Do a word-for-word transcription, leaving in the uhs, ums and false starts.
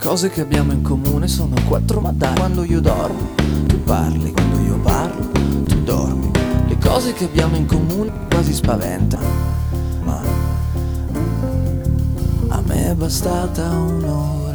cose che abbiamo in comune sono quattro, ma dai. Quando io dormo, tu parli, quando io parlo, tu dormi. Le cose che abbiamo in comune quasi spaventano, ma a me è bastata un'ora.